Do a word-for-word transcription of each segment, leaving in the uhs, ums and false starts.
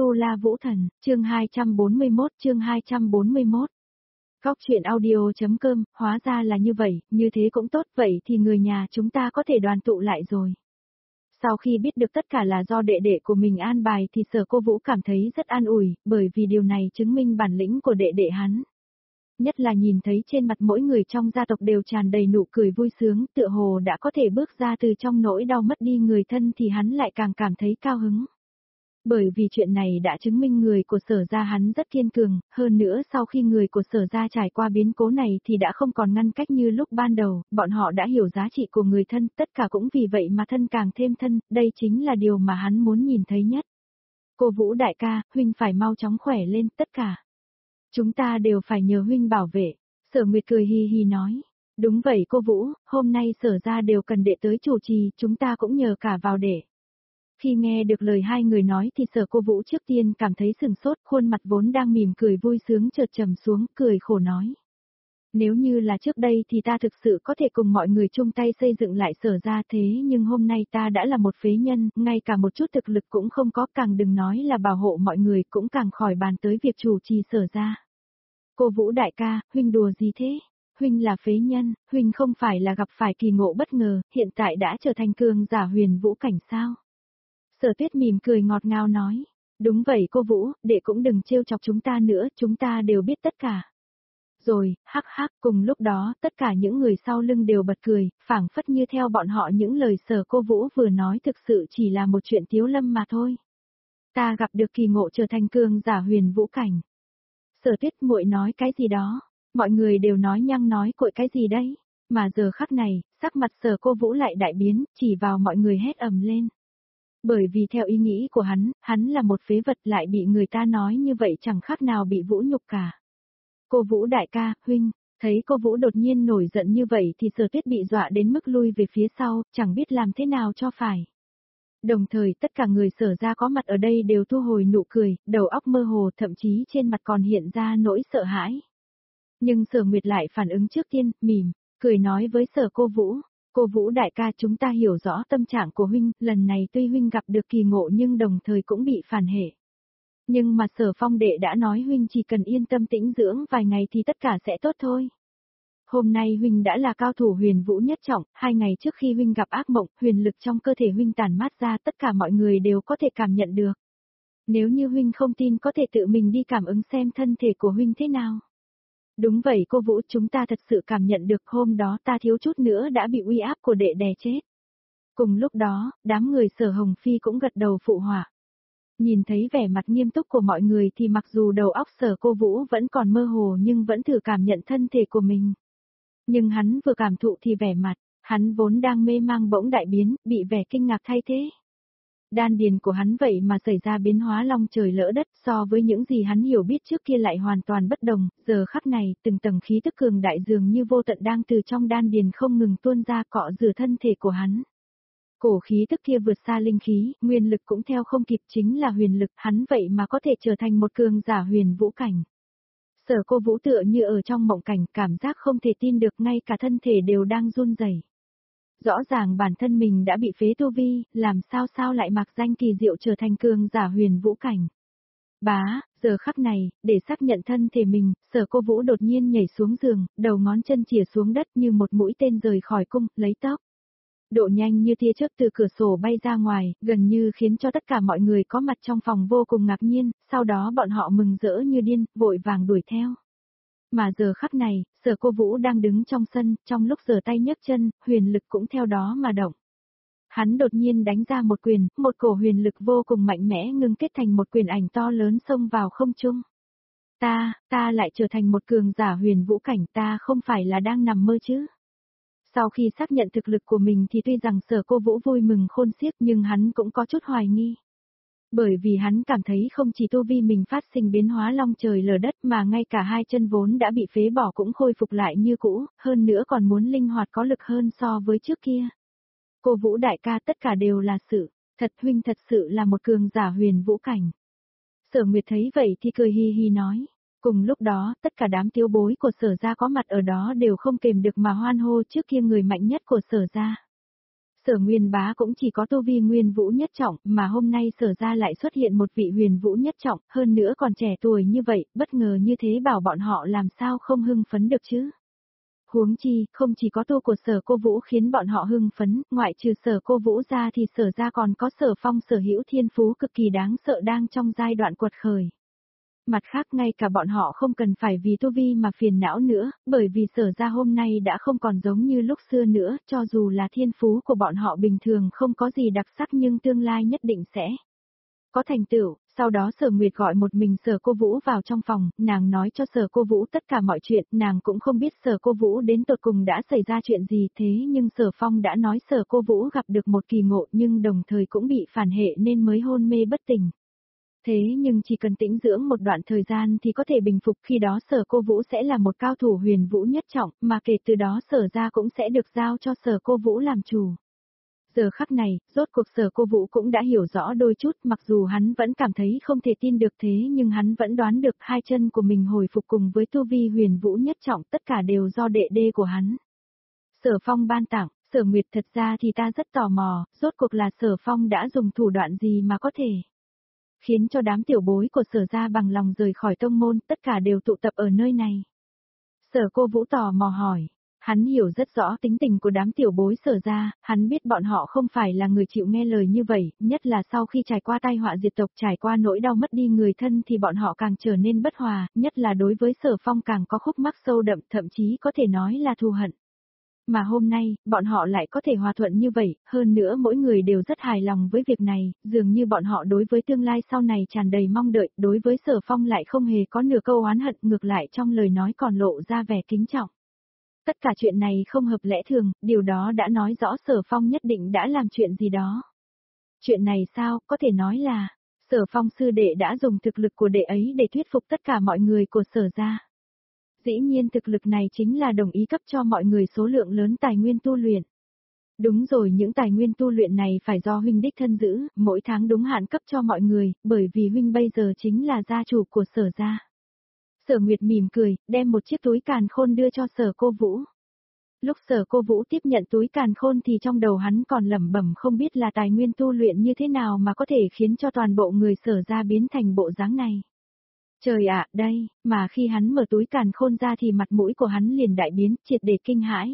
Tu La Vũ Thần, chương hai trăm bốn mươi mốt, chương hai trăm bốn mươi mốt. Góc truyện audio.com, hóa ra là như vậy, như thế cũng tốt, vậy thì người nhà chúng ta có thể đoàn tụ lại rồi. Sau khi biết được tất cả là do đệ đệ của mình an bài thì Sở Cô Vũ cảm thấy rất an ủi, bởi vì điều này chứng minh bản lĩnh của đệ đệ hắn. Nhất là nhìn thấy trên mặt mỗi người trong gia tộc đều tràn đầy nụ cười vui sướng, tựa hồ đã có thể bước ra từ trong nỗi đau mất đi người thân thì hắn lại càng cảm thấy cao hứng. Bởi vì chuyện này đã chứng minh người của Sở gia hắn rất kiên cường, hơn nữa sau khi người của Sở gia trải qua biến cố này thì đã không còn ngăn cách như lúc ban đầu, bọn họ đã hiểu giá trị của người thân, tất cả cũng vì vậy mà thân càng thêm thân, đây chính là điều mà hắn muốn nhìn thấy nhất. Cô Vũ đại ca, huynh phải mau chóng khỏe lên, tất cả. Chúng ta đều phải nhờ huynh bảo vệ. Sở Nguyệt cười hi hi nói. Đúng vậy cô Vũ, hôm nay Sở gia đều cần đệ tới chủ trì, chúng ta cũng nhờ cả vào đệ. Khi nghe được lời hai người nói thì Sở Cô Vũ trước tiên cảm thấy sừng sốt, khuôn mặt vốn đang mỉm cười vui sướng chợt trầm xuống, cười khổ nói. Nếu như là trước đây thì ta thực sự có thể cùng mọi người chung tay xây dựng lại Sở gia, thế nhưng hôm nay ta đã là một phế nhân, ngay cả một chút thực lực cũng không có, càng đừng nói là bảo hộ mọi người, cũng càng khỏi bàn tới việc chủ trì Sở gia. Cô Vũ đại ca, huynh đùa gì thế? Huynh là phế nhân, huynh không phải là gặp phải kỳ ngộ bất ngờ, hiện tại đã trở thành cường giả huyền vũ cảnh sao? Sở Tuyết mỉm cười ngọt ngào nói, đúng vậy cô Vũ, đệ cũng đừng trêu chọc chúng ta nữa, chúng ta đều biết tất cả. Rồi, hắc hắc, cùng lúc đó, tất cả những người sau lưng đều bật cười, phảng phất như theo bọn họ những lời Sở Cô Vũ vừa nói thực sự chỉ là một chuyện tiếu lâm mà thôi. Ta gặp được kỳ ngộ trở thành cường giả huyền vũ cảnh. Sở Tuyết muội nói cái gì đó, mọi người đều nói nhăng nói cội cái gì đấy, mà giờ khắc này, sắc mặt Sở Cô Vũ lại đại biến, chỉ vào mọi người hét ầm lên. Bởi vì theo ý nghĩ của hắn, hắn là một phế vật lại bị người ta nói như vậy chẳng khác nào bị vũ nhục cả. Cô Vũ đại ca, huynh, thấy cô Vũ đột nhiên nổi giận như vậy thì Sở Tuyết bị dọa đến mức lui về phía sau, chẳng biết làm thế nào cho phải. Đồng thời tất cả người Sở gia có mặt ở đây đều thu hồi nụ cười, đầu óc mơ hồ, thậm chí trên mặt còn hiện ra nỗi sợ hãi. Nhưng Sở Nguyệt lại phản ứng trước tiên, mỉm, cười nói với Sở Cô Vũ. Cô Vũ đại ca, chúng ta hiểu rõ tâm trạng của huynh, lần này tuy huynh gặp được kỳ ngộ nhưng đồng thời cũng bị phản hệ. Nhưng mà Sở Phong đệ đã nói huynh chỉ cần yên tâm tĩnh dưỡng vài ngày thì tất cả sẽ tốt thôi. Hôm nay huynh đã là cao thủ huyền vũ nhất trọng, hai ngày trước khi huynh gặp ác mộng, huyền lực trong cơ thể huynh tản mát ra, tất cả mọi người đều có thể cảm nhận được. Nếu như huynh không tin có thể tự mình đi cảm ứng xem thân thể của huynh thế nào. Đúng vậy cô Vũ, chúng ta thật sự cảm nhận được, hôm đó ta thiếu chút nữa đã bị uy áp của đệ đè chết. Cùng lúc đó, đám người Sở Hồng Phi cũng gật đầu phụ họa. Nhìn thấy vẻ mặt nghiêm túc của mọi người thì mặc dù đầu óc Sở Cô Vũ vẫn còn mơ hồ nhưng vẫn thử cảm nhận thân thể của mình. Nhưng hắn vừa cảm thụ thì vẻ mặt, hắn vốn đang mê mang bỗng đại biến, bị vẻ kinh ngạc thay thế. Đan điền của hắn vậy mà xảy ra biến hóa long trời lỡ đất, so với những gì hắn hiểu biết trước kia lại hoàn toàn bất đồng, giờ khắc này, từng tầng khí tức cường đại dường như vô tận đang từ trong đan điền không ngừng tuôn ra cọ rửa thân thể của hắn. Cổ khí tức kia vượt xa linh khí, nguyên lực cũng theo không kịp, chính là huyền lực, hắn vậy mà có thể trở thành một cường giả huyền vũ cảnh. Sở Cô Vũ tựa như ở trong mộng cảnh, cảm giác không thể tin được, ngay cả thân thể đều đang run rẩy. Rõ ràng bản thân mình đã bị phế tu vi, làm sao sao lại mặc danh kỳ diệu trở thành cường giả huyền vũ cảnh. Bá, giờ khắc này, để xác nhận thân thể mình, Sở Cô Vũ đột nhiên nhảy xuống giường, đầu ngón chân chìa xuống đất như một mũi tên rời khỏi cung, lấy tốc. Độ nhanh như tia chớp từ cửa sổ bay ra ngoài, gần như khiến cho tất cả mọi người có mặt trong phòng vô cùng ngạc nhiên, sau đó bọn họ mừng rỡ như điên, vội vàng đuổi theo. Mà giờ khắc này, Sở Cô Vũ đang đứng trong sân, trong lúc giở tay nhấc chân, huyền lực cũng theo đó mà động. Hắn đột nhiên đánh ra một quyền, một cổ huyền lực vô cùng mạnh mẽ ngưng kết thành một quyền ảnh to lớn xông vào không trung. Ta, ta lại trở thành một cường giả huyền vũ cảnh, ta không phải là đang nằm mơ chứ. Sau khi xác nhận thực lực của mình thì tuy rằng Sở Cô Vũ vui mừng khôn xiết nhưng hắn cũng có chút hoài nghi. Bởi vì hắn cảm thấy không chỉ tu vi mình phát sinh biến hóa long trời lở đất mà ngay cả hai chân vốn đã bị phế bỏ cũng khôi phục lại như cũ, hơn nữa còn muốn linh hoạt có lực hơn so với trước kia. Cô Vũ đại ca, tất cả đều là sự, thật huynh thật sự là một cường giả huyền vũ cảnh. Sở Nguyệt thấy vậy thì cười hi hi nói. Cùng lúc đó, tất cả đám thiếu bối của Sở gia có mặt ở đó đều không kềm được mà hoan hô trước kia người mạnh nhất của Sở gia. Sở Nguyên Bá cũng chỉ có tu vi nguyên vũ nhất trọng, mà hôm nay Sở ra lại xuất hiện một vị huyền vũ nhất trọng, hơn nữa còn trẻ tuổi như vậy, bất ngờ như thế bảo bọn họ làm sao không hưng phấn được chứ. Huống chi, không chỉ có tu của Sở Cô Vũ khiến bọn họ hưng phấn, ngoại trừ Sở Cô Vũ ra thì Sở ra còn có Sở Phong sở hữu thiên phú cực kỳ đáng sợ đang trong giai đoạn quật khởi. Mặt khác ngay cả bọn họ không cần phải vì tu vi mà phiền não nữa, bởi vì Sở ra hôm nay đã không còn giống như lúc xưa nữa, cho dù là thiên phú của bọn họ bình thường không có gì đặc sắc nhưng tương lai nhất định sẽ có thành tựu. Sau đó Sở Nguyệt gọi một mình Sở Cô Vũ vào trong phòng, nàng nói cho Sở Cô Vũ tất cả mọi chuyện, nàng cũng không biết Sở Cô Vũ đến tột cùng đã xảy ra chuyện gì thế nhưng Sở Phong đã nói Sở Cô Vũ gặp được một kỳ ngộ nhưng đồng thời cũng bị phản hệ nên mới hôn mê bất tỉnh. Thế nhưng chỉ cần tĩnh dưỡng một đoạn thời gian thì có thể bình phục, khi đó Sở Cô Vũ sẽ là một cao thủ huyền vũ nhất trọng, mà kể từ đó Sở ra cũng sẽ được giao cho Sở Cô Vũ làm chủ. Giờ khắc này, rốt cuộc Sở Cô Vũ cũng đã hiểu rõ đôi chút, mặc dù hắn vẫn cảm thấy không thể tin được thế nhưng hắn vẫn đoán được hai chân của mình hồi phục cùng với tu vi huyền vũ nhất trọng tất cả đều do đệ đê của hắn. Sở Phong ban tặng, Sở Nguyệt thật ra thì ta rất tò mò, rốt cuộc là Sở Phong đã dùng thủ đoạn gì mà có thể khiến cho đám tiểu bối của Sở ra bằng lòng rời khỏi tông môn, tất cả đều tụ tập ở nơi này. Sở Cô Vũ tò mò hỏi, hắn hiểu rất rõ tính tình của đám tiểu bối Sở ra, hắn biết bọn họ không phải là người chịu nghe lời như vậy, nhất là sau khi trải qua tai họa diệt tộc, trải qua nỗi đau mất đi người thân thì bọn họ càng trở nên bất hòa, nhất là đối với Sở Phong càng có khúc mắc sâu đậm, thậm chí có thể nói là thù hận. Mà hôm nay, bọn họ lại có thể hòa thuận như vậy, hơn nữa mỗi người đều rất hài lòng với việc này, dường như bọn họ đối với tương lai sau này tràn đầy mong đợi, đối với Sở Phong lại không hề có nửa câu oán hận, ngược lại trong lời nói còn lộ ra vẻ kính trọng. Tất cả chuyện này không hợp lẽ thường, điều đó đã nói rõ Sở Phong nhất định đã làm chuyện gì đó. Chuyện này sao, có thể nói là, Sở Phong sư đệ đã dùng thực lực của đệ ấy để thuyết phục tất cả mọi người của Sở ra. Dĩ nhiên thực lực này chính là đồng ý cấp cho mọi người số lượng lớn tài nguyên tu luyện. Đúng rồi, những tài nguyên tu luyện này phải do huynh đích thân giữ, mỗi tháng đúng hạn cấp cho mọi người, bởi vì huynh bây giờ chính là gia chủ của Sở gia. Sở Nguyệt mỉm cười, đem một chiếc túi càn khôn đưa cho Sở Cô Vũ. Lúc Sở Cô Vũ tiếp nhận túi càn khôn thì trong đầu hắn còn lẩm bẩm không biết là tài nguyên tu luyện như thế nào mà có thể khiến cho toàn bộ người Sở gia biến thành bộ dáng này. Trời ạ, đây, mà khi hắn mở túi càn khôn ra thì mặt mũi của hắn liền đại biến, triệt để kinh hãi.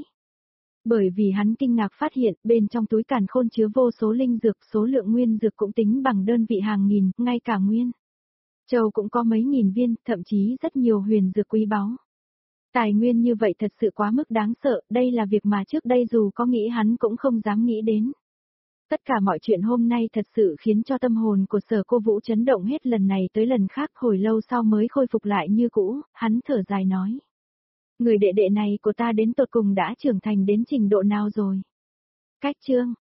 Bởi vì hắn kinh ngạc phát hiện, bên trong túi càn khôn chứa vô số linh dược, số lượng nguyên dược cũng tính bằng đơn vị hàng nghìn, ngay cả nguyên châu cũng có mấy nghìn viên, thậm chí rất nhiều huyền dược quý báu. Tài nguyên như vậy thật sự quá mức đáng sợ, đây là việc mà trước đây dù có nghĩ hắn cũng không dám nghĩ đến. Tất cả mọi chuyện hôm nay thật sự khiến cho tâm hồn của Sở Cô Vũ chấn động hết lần này tới lần khác, hồi lâu sau mới khôi phục lại như cũ, hắn thở dài nói. Người đệ đệ này của ta đến tột cùng đã trưởng thành đến trình độ nào rồi? Cách chương,